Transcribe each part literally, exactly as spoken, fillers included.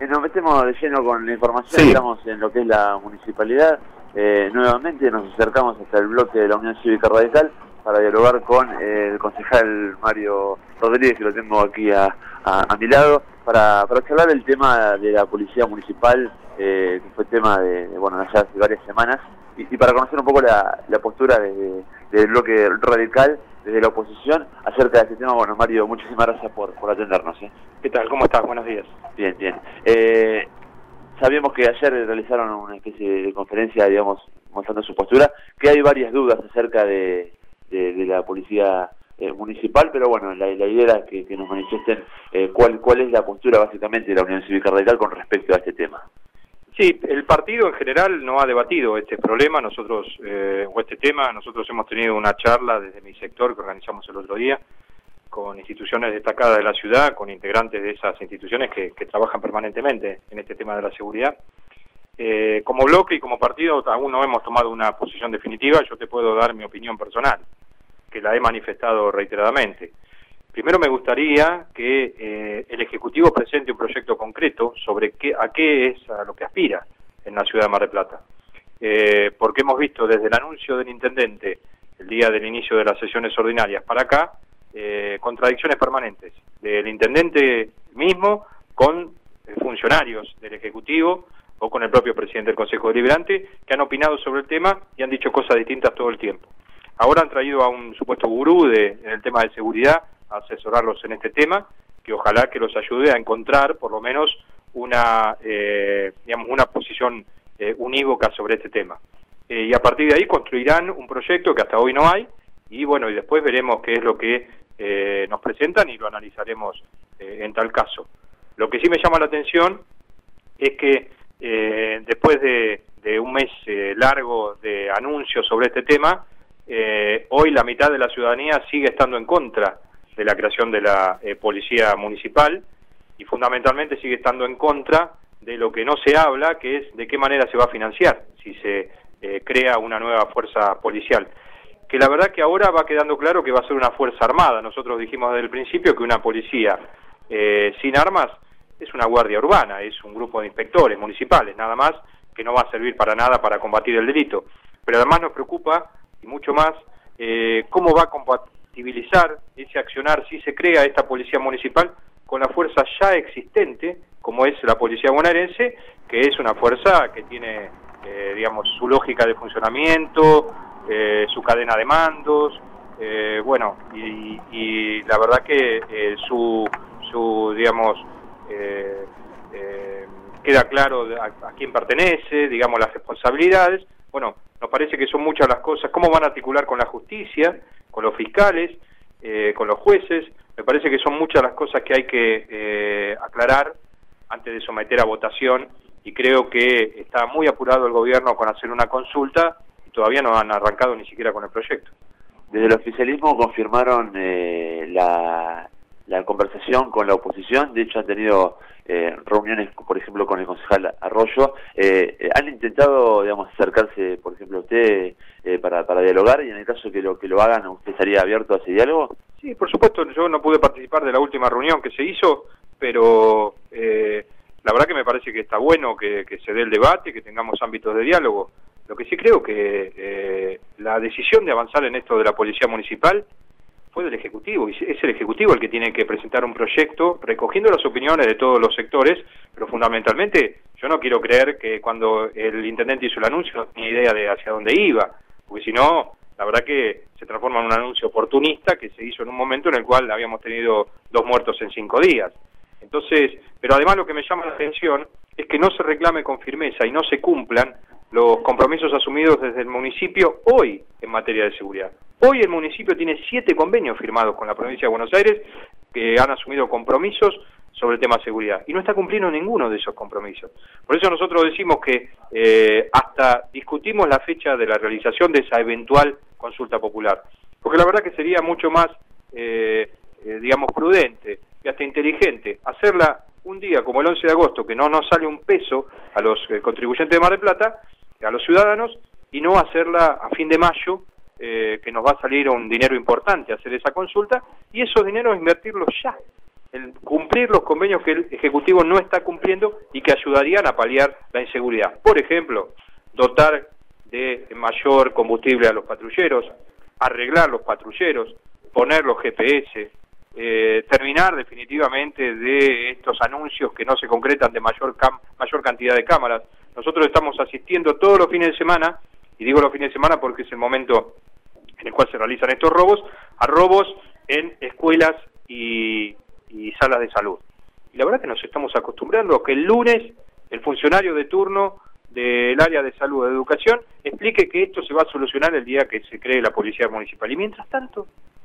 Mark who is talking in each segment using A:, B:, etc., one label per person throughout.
A: Nos metemos de lleno con la información,
B: Sí.
A: Estamos en lo que es la municipalidad. Eh, nuevamente nos acercamos hasta el bloque de la Unión Cívica Radical para dialogar con eh, el concejal Mario Rodríguez, que lo tengo aquí a, a, a mi lado, para, para charlar el tema de la policía municipal, eh, que fue tema de, de, bueno, ya hace varias semanas, y, y para conocer un poco la, la postura de, del bloque radical desde la oposición acerca de este tema. Bueno, Mario, muchísimas gracias por, por atendernos. ¿eh?
B: ¿Qué tal? ¿Cómo estás? Buenos días.
A: Bien, bien. Eh, sabíamos que ayer realizaron una especie de conferencia, digamos, mostrando su postura, que hay varias dudas acerca de, de, de la policía eh, municipal, pero bueno, la, la idea era que, que nos manifiesten eh, cuál, cuál es la postura básicamente de la Unión Cívica Radical con respecto a este tema.
B: Sí, el partido en general no ha debatido este problema, nosotros, eh, o este tema, nosotros hemos tenido una charla desde mi sector que organizamos el otro día, con instituciones destacadas de la ciudad, con integrantes de esas instituciones que, que trabajan permanentemente en este tema de la seguridad. Eh, como bloque y como partido aún no hemos tomado una posición definitiva, yo te puedo dar mi opinión personal, que la he manifestado reiteradamente. Primero me gustaría que eh, el Ejecutivo presente un proyecto concreto sobre qué, a qué es a lo que aspira en la ciudad de Mar del Plata. Eh, porque hemos visto desde el anuncio del Intendente, el día del inicio de las sesiones ordinarias para acá, eh, contradicciones permanentes del Intendente mismo con funcionarios del Ejecutivo o con el propio presidente del Consejo Deliberante, que han opinado sobre el tema y han dicho cosas distintas todo el tiempo. Ahora han traído a un supuesto gurú de, en el tema de seguridad a asesorarlos en este tema, que ojalá que los ayude a encontrar por lo menos una, eh, digamos, una posición eh, unívoca sobre este tema. Eh, y a partir de ahí construirán un proyecto que hasta hoy no hay, y bueno, y después veremos qué es lo que eh, nos presentan y lo analizaremos eh, en tal caso. Lo que sí me llama la atención es que eh, después de, de un mes eh, largo de anuncios sobre este tema, eh, hoy la mitad de la ciudadanía sigue estando en contra de la creación de la eh, policía municipal y fundamentalmente sigue estando en contra de lo que no se habla, que es de qué manera se va a financiar si se eh, crea una nueva fuerza policial. Que la verdad que ahora va quedando claro que va a ser una fuerza armada. Nosotros dijimos desde el principio que una policía eh, sin armas es una guardia urbana, es un grupo de inspectores municipales, nada más, que no va a servir para nada para combatir el delito. Pero además nos preocupa, y mucho más, eh, cómo va a compatibilizar ese accionar si se crea esta policía municipal con la fuerza ya existente, como es la policía bonaerense, que es una fuerza que tiene, eh, digamos, su lógica de funcionamiento, eh, su cadena de mandos, eh, bueno, y, y la verdad que eh, su, su, digamos, eh, eh, queda claro a, a quién pertenece, digamos, las responsabilidades. Bueno, nos parece que son muchas las cosas, cómo van a articular con la justicia, con los fiscales, eh, con los jueces. Me parece que son muchas las cosas que hay que eh, aclarar antes de someter a votación, y creo que está muy apurado el gobierno con hacer una consulta y todavía no han arrancado ni siquiera con el proyecto.
A: Desde el oficialismo confirmaron eh, la, la conversación con la oposición. De hecho han tenido eh, reuniones, por ejemplo, con el concejal Arroyo. Eh, eh, han intentado, digamos, acercarse, por ejemplo, a usted eh, para, para dialogar, y en el caso que lo que lo hagan, ¿usted estaría abierto a ese diálogo?
B: Sí, por supuesto. Yo no pude participar de la última reunión que se hizo, pero eh, la verdad que me parece que está bueno que, que se dé el debate, que tengamos ámbitos de diálogo. Lo que sí creo que eh, la decisión de avanzar en esto de la policía municipal fue del Ejecutivo, y es el Ejecutivo el que tiene que presentar un proyecto recogiendo las opiniones de todos los sectores, pero fundamentalmente yo no quiero creer que cuando el Intendente hizo el anuncio no tenía idea de hacia dónde iba, porque si no, la verdad que se transforma en un anuncio oportunista que se hizo en un momento en el cual habíamos tenido dos muertos en cinco días. Entonces, pero además lo que me llama la atención es que no se reclame con firmeza y no se cumplan los compromisos asumidos desde el municipio hoy en materia de seguridad. Hoy el municipio tiene siete convenios firmados con la provincia de Buenos Aires que han asumido compromisos sobre el tema de seguridad y no está cumpliendo ninguno de esos compromisos. Por eso nosotros decimos que eh, hasta discutimos la fecha de la realización de esa eventual consulta popular, porque la verdad que sería mucho más, eh, eh, digamos, prudente y hasta inteligente hacerla un día como el once de agosto, que no nos sale un peso a los eh, contribuyentes de Mar del Plata, a los ciudadanos, y no hacerla a fin de mayo, eh, que nos va a salir un dinero importante hacer esa consulta, y esos dineros invertirlos ya, en cumplir los convenios que el Ejecutivo no está cumpliendo y que ayudarían a paliar la inseguridad. Por ejemplo, dotar de mayor combustible a los patrulleros, arreglar los patrulleros, poner los G P S, eh, terminar definitivamente de estos anuncios que no se concretan de mayor, cam mayor cantidad de cámaras. Nosotros estamos asistiendo todos los fines de semana, y digo los fines de semana porque es el momento en el cual se realizan estos robos, a robos en escuelas y, y salas de salud. Y la verdad que nos estamos acostumbrando a que el lunes el funcionario de turno del área de salud o de educación explique que esto se va a solucionar el día que se cree la policía municipal. Y mientras tanto,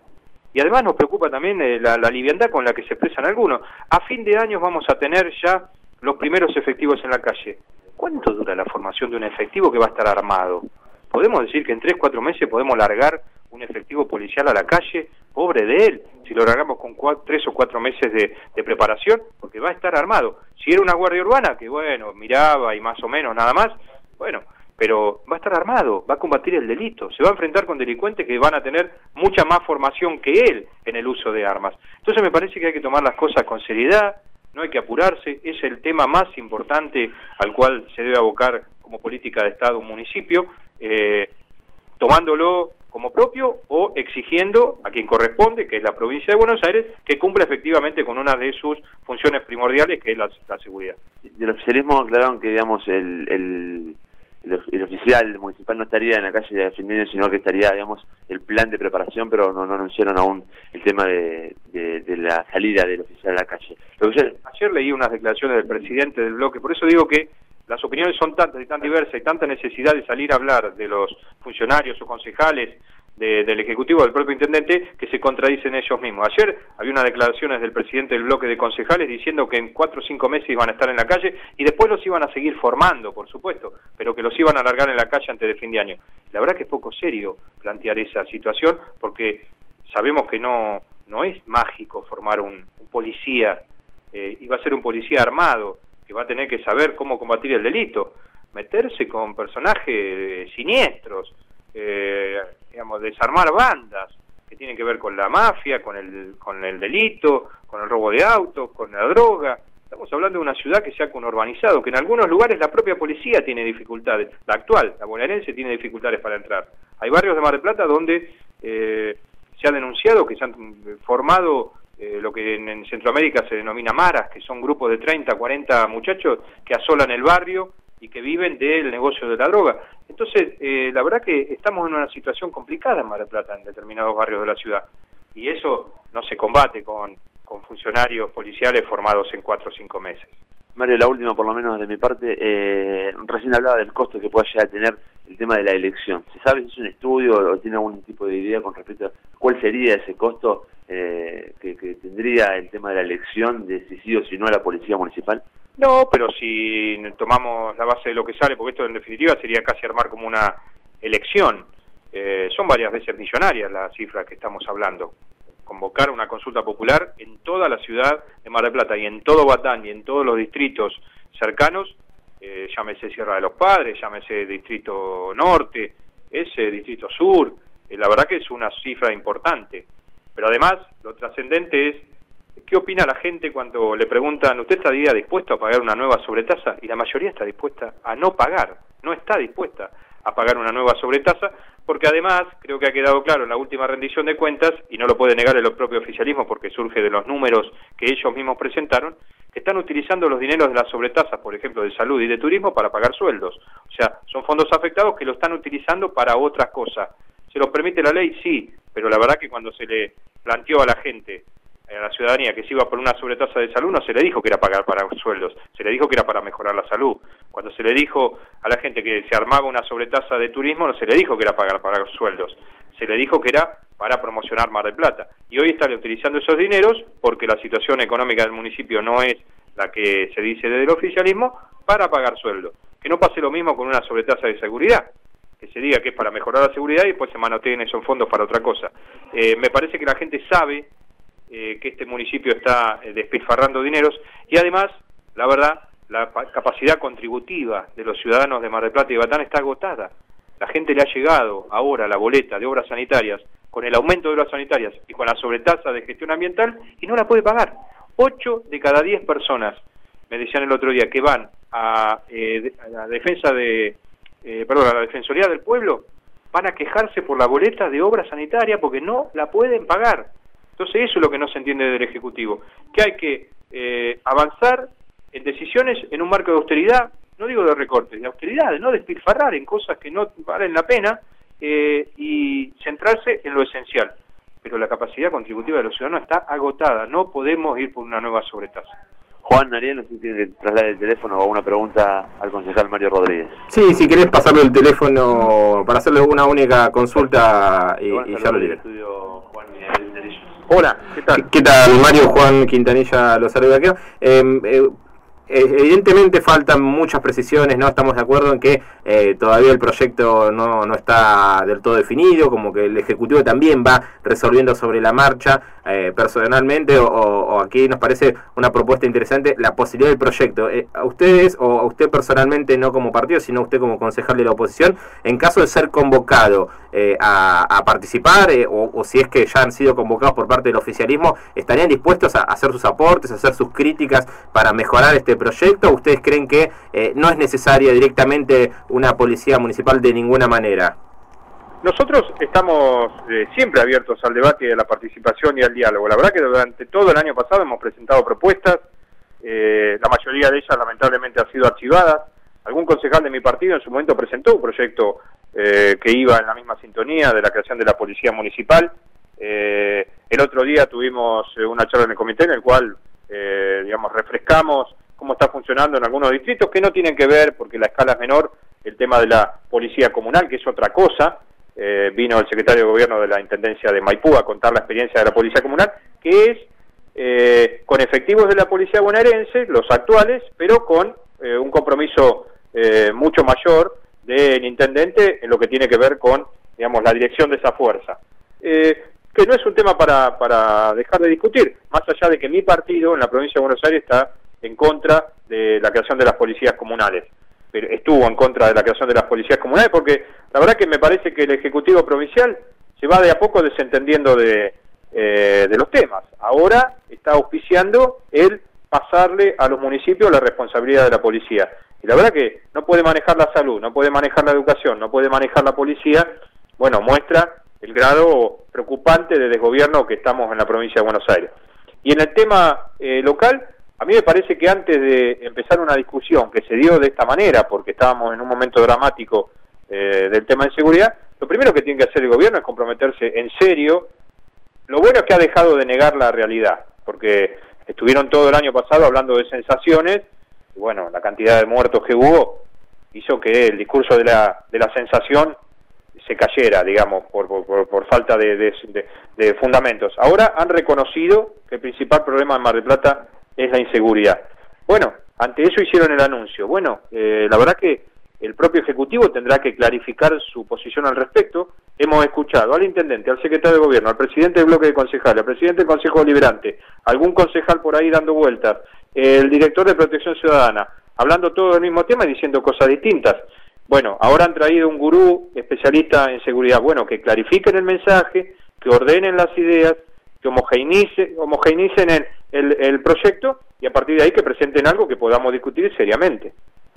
B: y además nos preocupa también eh, la, la liviandad con la que se expresan algunos, a fin de año vamos a tener ya los primeros efectivos en la calle. ¿Cuánto dura la formación de un efectivo que va a estar armado? ¿Podemos decir que en tres, cuatro meses podemos largar un efectivo policial a la calle? Pobre de él, si lo largamos con cuatro, tres o cuatro meses de, de preparación, porque va a estar armado. Si era una guardia urbana, que bueno, miraba y más o menos nada más, bueno, pero va a estar armado, va a combatir el delito, se va a enfrentar con delincuentes que van a tener mucha más formación que él en el uso de armas. Entonces me parece que hay que tomar las cosas con seriedad, no hay que apurarse, es el tema más importante al cual se debe abocar como política de Estado un municipio, eh, tomándolo como propio o exigiendo a quien corresponde, que es la provincia de Buenos Aires, que cumpla efectivamente con una de sus funciones primordiales, que es la, la seguridad.
A: Del oficialismo aclararon que, digamos, el, el, el, el oficial municipal no estaría en la calle defendiendo, sino que estaría, digamos, el plan de preparación, pero no, no anunciaron aún el tema de, de, de la salida del oficial a la calle. Lo que yo...
B: Ayer leí unas declaraciones del presidente del bloque, por eso digo que las opiniones son tantas y tan diversas y tanta necesidad de salir a hablar de los funcionarios o concejales de, del Ejecutivo, del propio Intendente, que se contradicen ellos mismos. Ayer había unas declaraciones del presidente del bloque de concejales diciendo que en cuatro o cinco meses iban a estar en la calle y después los iban a seguir formando, por supuesto, pero que los iban a largar en la calle antes de fin de año. La verdad que es poco serio plantear esa situación porque sabemos que no, no es mágico formar un, un policía, eh, iba a ser un policía armado, que va a tener que saber cómo combatir el delito, meterse con personajes eh, siniestros, eh, digamos, desarmar bandas que tienen que ver con la mafia, con el, con el delito, con el robo de autos, con la droga. Estamos hablando de una ciudad que se ha conurbanizado, que en algunos lugares la propia policía tiene dificultades, la actual, la bonaerense, tiene dificultades para entrar. Hay barrios de Mar del Plata donde eh, se ha denunciado que se han formado Eh, lo que en, en Centroamérica se denomina maras, que son grupos de treinta, cuarenta muchachos que asolan el barrio y que viven del negocio de la droga. Entonces, eh, la verdad que estamos en una situación complicada en Mar del Plata, en determinados barrios de la ciudad, y eso no se combate con, con funcionarios policiales formados en cuatro o cinco meses.
A: Mario, la última por lo menos de mi parte, eh, recién hablaba del costo que pueda llegar a tener el tema de la elección. ¿Se sabe si es un estudio o tiene algún tipo de idea con respecto a cuál sería ese costo eh, que, que tendría el tema de la elección, de si sí o si no a la policía municipal?
B: No, pero si tomamos la base de lo que sale, porque esto en definitiva sería casi armar como una elección, eh, son varias veces millonarias las cifras que estamos hablando. Convocar una consulta popular en toda la ciudad de Mar del Plata y en todo Batán y en todos los distritos cercanos, eh, llámese Sierra de los Padres, llámese Distrito Norte, ese Distrito Sur, eh, la verdad que es una cifra importante. Pero además, lo trascendente es, ¿qué opina la gente cuando le preguntan, ¿usted estaría dispuesto a pagar una nueva sobretasa? Y la mayoría está dispuesta a no pagar, no está dispuesta a pagar una nueva sobretasa, porque además, creo que ha quedado claro en la última rendición de cuentas, y no lo puede negar el propio oficialismo porque surge de los números que ellos mismos presentaron, que están utilizando los dineros de las sobretasas, por ejemplo, de salud y de turismo, para pagar sueldos. O sea, son fondos afectados que lo están utilizando para otras cosas. ¿Se los permite la ley? Sí, pero la verdad que cuando se le planteó a la gente, a la ciudadanía, que se iba por una sobretasa de salud, no se le dijo que era pagar para sueldos, se le dijo que era para mejorar la salud. Cuando se le dijo a la gente que se armaba una sobretasa de turismo, no se le dijo que era pagar para sueldos, se le dijo que era para promocionar Mar del Plata. Y hoy están utilizando esos dineros, porque la situación económica del municipio no es la que se dice desde el oficialismo, para pagar sueldos. Que no pase lo mismo con una sobretasa de seguridad, que se diga que es para mejorar la seguridad y después se manoteen esos fondos para otra cosa. Eh, me parece que la gente sabe Eh, que este municipio está eh, despilfarrando dineros y además, la verdad, la capacidad contributiva de los ciudadanos de Mar del Plata y Batán está agotada. La gente le ha llegado ahora la boleta de obras sanitarias con el aumento de obras sanitarias y con la sobretasa de gestión ambiental y no la puede pagar. O ocho de cada diez personas, me decían el otro día, que van a, eh, a la defensa de, eh, perdón, a la Defensoría del Pueblo, van a quejarse por la boleta de obra sanitaria porque no la pueden pagar. Entonces eso es lo que no se entiende del Ejecutivo, que hay que eh, avanzar en decisiones en un marco de austeridad, no digo de recortes, de austeridad, de no despilfarrar en cosas que no valen la pena eh, y centrarse en lo esencial. Pero la capacidad contributiva de los ciudadanos está agotada, no podemos ir por una nueva sobretasa.
A: Juan, Ariel, no sé si tiene que trasladar el teléfono o una pregunta al concejal Mario Rodríguez.
C: Sí, si querés pasarle el teléfono para hacerle una única consulta y, y ya lo libero.
B: Hola, ¿qué tal?
C: ¿Qué tal, Mario? Juan Quintanilla lo saluda aquí. Eh, eh, Evidentemente faltan muchas precisiones, ¿no? Estamos de acuerdo en que eh, todavía el proyecto no, no está del todo definido, como que el Ejecutivo también va resolviendo sobre la marcha. Eh, personalmente, o, o aquí nos parece una propuesta interesante, la posibilidad del proyecto. Eh, a ustedes, o a usted personalmente, no como partido, sino a usted como concejal de la oposición, en caso de ser convocado eh, a, a participar, eh, o, o si es que ya han sido convocados por parte del oficialismo, ¿estarían dispuestos a hacer sus aportes, a hacer sus críticas para mejorar este proyecto? ¿O ustedes creen que eh, no es necesaria directamente una policía municipal de ninguna manera?
B: Nosotros estamos eh, siempre abiertos al debate y a la participación y al diálogo. La verdad que durante todo el año pasado hemos presentado propuestas, eh, la mayoría de ellas lamentablemente han sido archivadas. Algún concejal de mi partido en su momento presentó un proyecto eh, que iba en la misma sintonía de la creación de la policía municipal. Eh, el otro día tuvimos eh, una charla en el comité en el cual, eh, digamos, refrescamos cómo está funcionando en algunos distritos que no tienen que ver, porque la escala es menor, el tema de la policía comunal, que es otra cosa. Eh, vino el secretario de Gobierno de la Intendencia de Maipú a contar la experiencia de la policía comunal, que es eh, con efectivos de la policía bonaerense, los actuales, pero con eh, un compromiso eh, mucho mayor del intendente en lo que tiene que ver con, digamos, la dirección de esa fuerza. Eh, que no es un tema para, para dejar de discutir, más allá de que mi partido en la provincia de Buenos Aires está en contra de la creación de las policías comunales. Pero estuvo en contra de la creación de las policías comunales porque la verdad que me parece que el Ejecutivo Provincial se va de a poco desentendiendo de, eh, de los temas. Ahora está auspiciando el pasarle a los municipios la responsabilidad de la policía. Y la verdad que no puede manejar la salud, no puede manejar la educación, no puede manejar la policía. Bueno, muestra el grado preocupante de desgobierno que estamos en la provincia de Buenos Aires. Y en el tema eh, local, a mí me parece que antes de empezar una discusión que se dio de esta manera, porque estábamos en un momento dramático eh, del tema de seguridad, lo primero que tiene que hacer el gobierno es comprometerse en serio. Lo bueno es que ha dejado de negar la realidad, porque estuvieron todo el año pasado hablando de sensaciones, y bueno, la cantidad de muertos que hubo hizo que el discurso de la, de la sensación se cayera, digamos, por, por, por falta de, de, de, de fundamentos. Ahora han reconocido que el principal problema en Mar del Plata es la inseguridad. Bueno, ante eso hicieron el anuncio. Bueno, eh, la verdad que el propio Ejecutivo tendrá que clarificar su posición al respecto. Hemos escuchado al intendente, al secretario de Gobierno, al presidente del bloque de concejales, al presidente del Consejo Deliberante, algún concejal por ahí dando vueltas, el director de Protección Ciudadana, hablando todo del mismo tema y diciendo cosas distintas. Bueno, ahora han traído un gurú especialista en seguridad. Bueno, que clarifiquen el mensaje, que ordenen las ideas, que homogeneice, homogeneicen el, el, el proyecto y a partir de ahí que presenten algo que podamos discutir seriamente.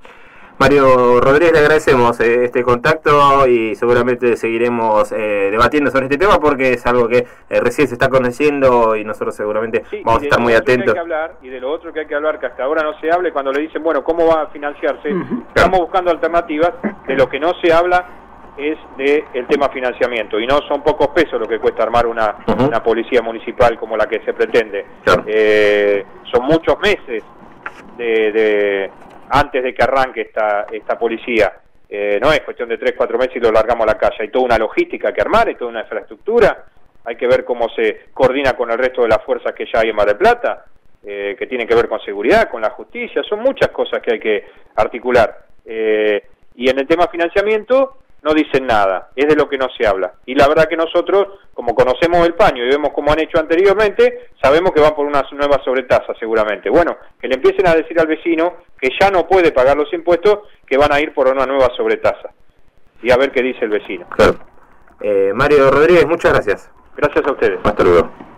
C: Mario Rodríguez, le agradecemos eh, este contacto y seguramente seguiremos eh, debatiendo sobre este tema porque es algo que eh, recién se está conociendo y nosotros seguramente sí, vamos a estar muy atentos.
B: Que hay que hablar, y de lo otro que hay que hablar, que hasta ahora no se hable, cuando le dicen, bueno, ¿cómo va a financiarse? Uh-huh. Estamos buscando alternativas. De lo que no se habla es del tema financiamiento, y no son pocos pesos lo que cuesta armar una, uh-huh. una policía municipal como la que se pretende. Claro. Eh, son muchos meses de... de antes de que arranque esta esta policía. Eh, no es cuestión de tres, cuatro meses y lo largamos a la calle. Hay toda una logística que armar, hay toda una infraestructura, hay que ver cómo se coordina con el resto de las fuerzas que ya hay en Mar del Plata, eh, que tienen que ver con seguridad, con la justicia, son muchas cosas que hay que articular. Eh, y en el tema financiamiento no dicen nada, es de lo que no se habla. Y la verdad que nosotros, como conocemos el paño y vemos cómo han hecho anteriormente, sabemos que van por una nueva sobretasa seguramente. Bueno, que le empiecen a decir al vecino que ya no puede pagar los impuestos, que van a ir por una nueva sobretasa. Y a ver qué dice el vecino.
C: Claro. Eh, Mario Rodríguez, muchas gracias.
B: Gracias a ustedes.
C: Hasta luego.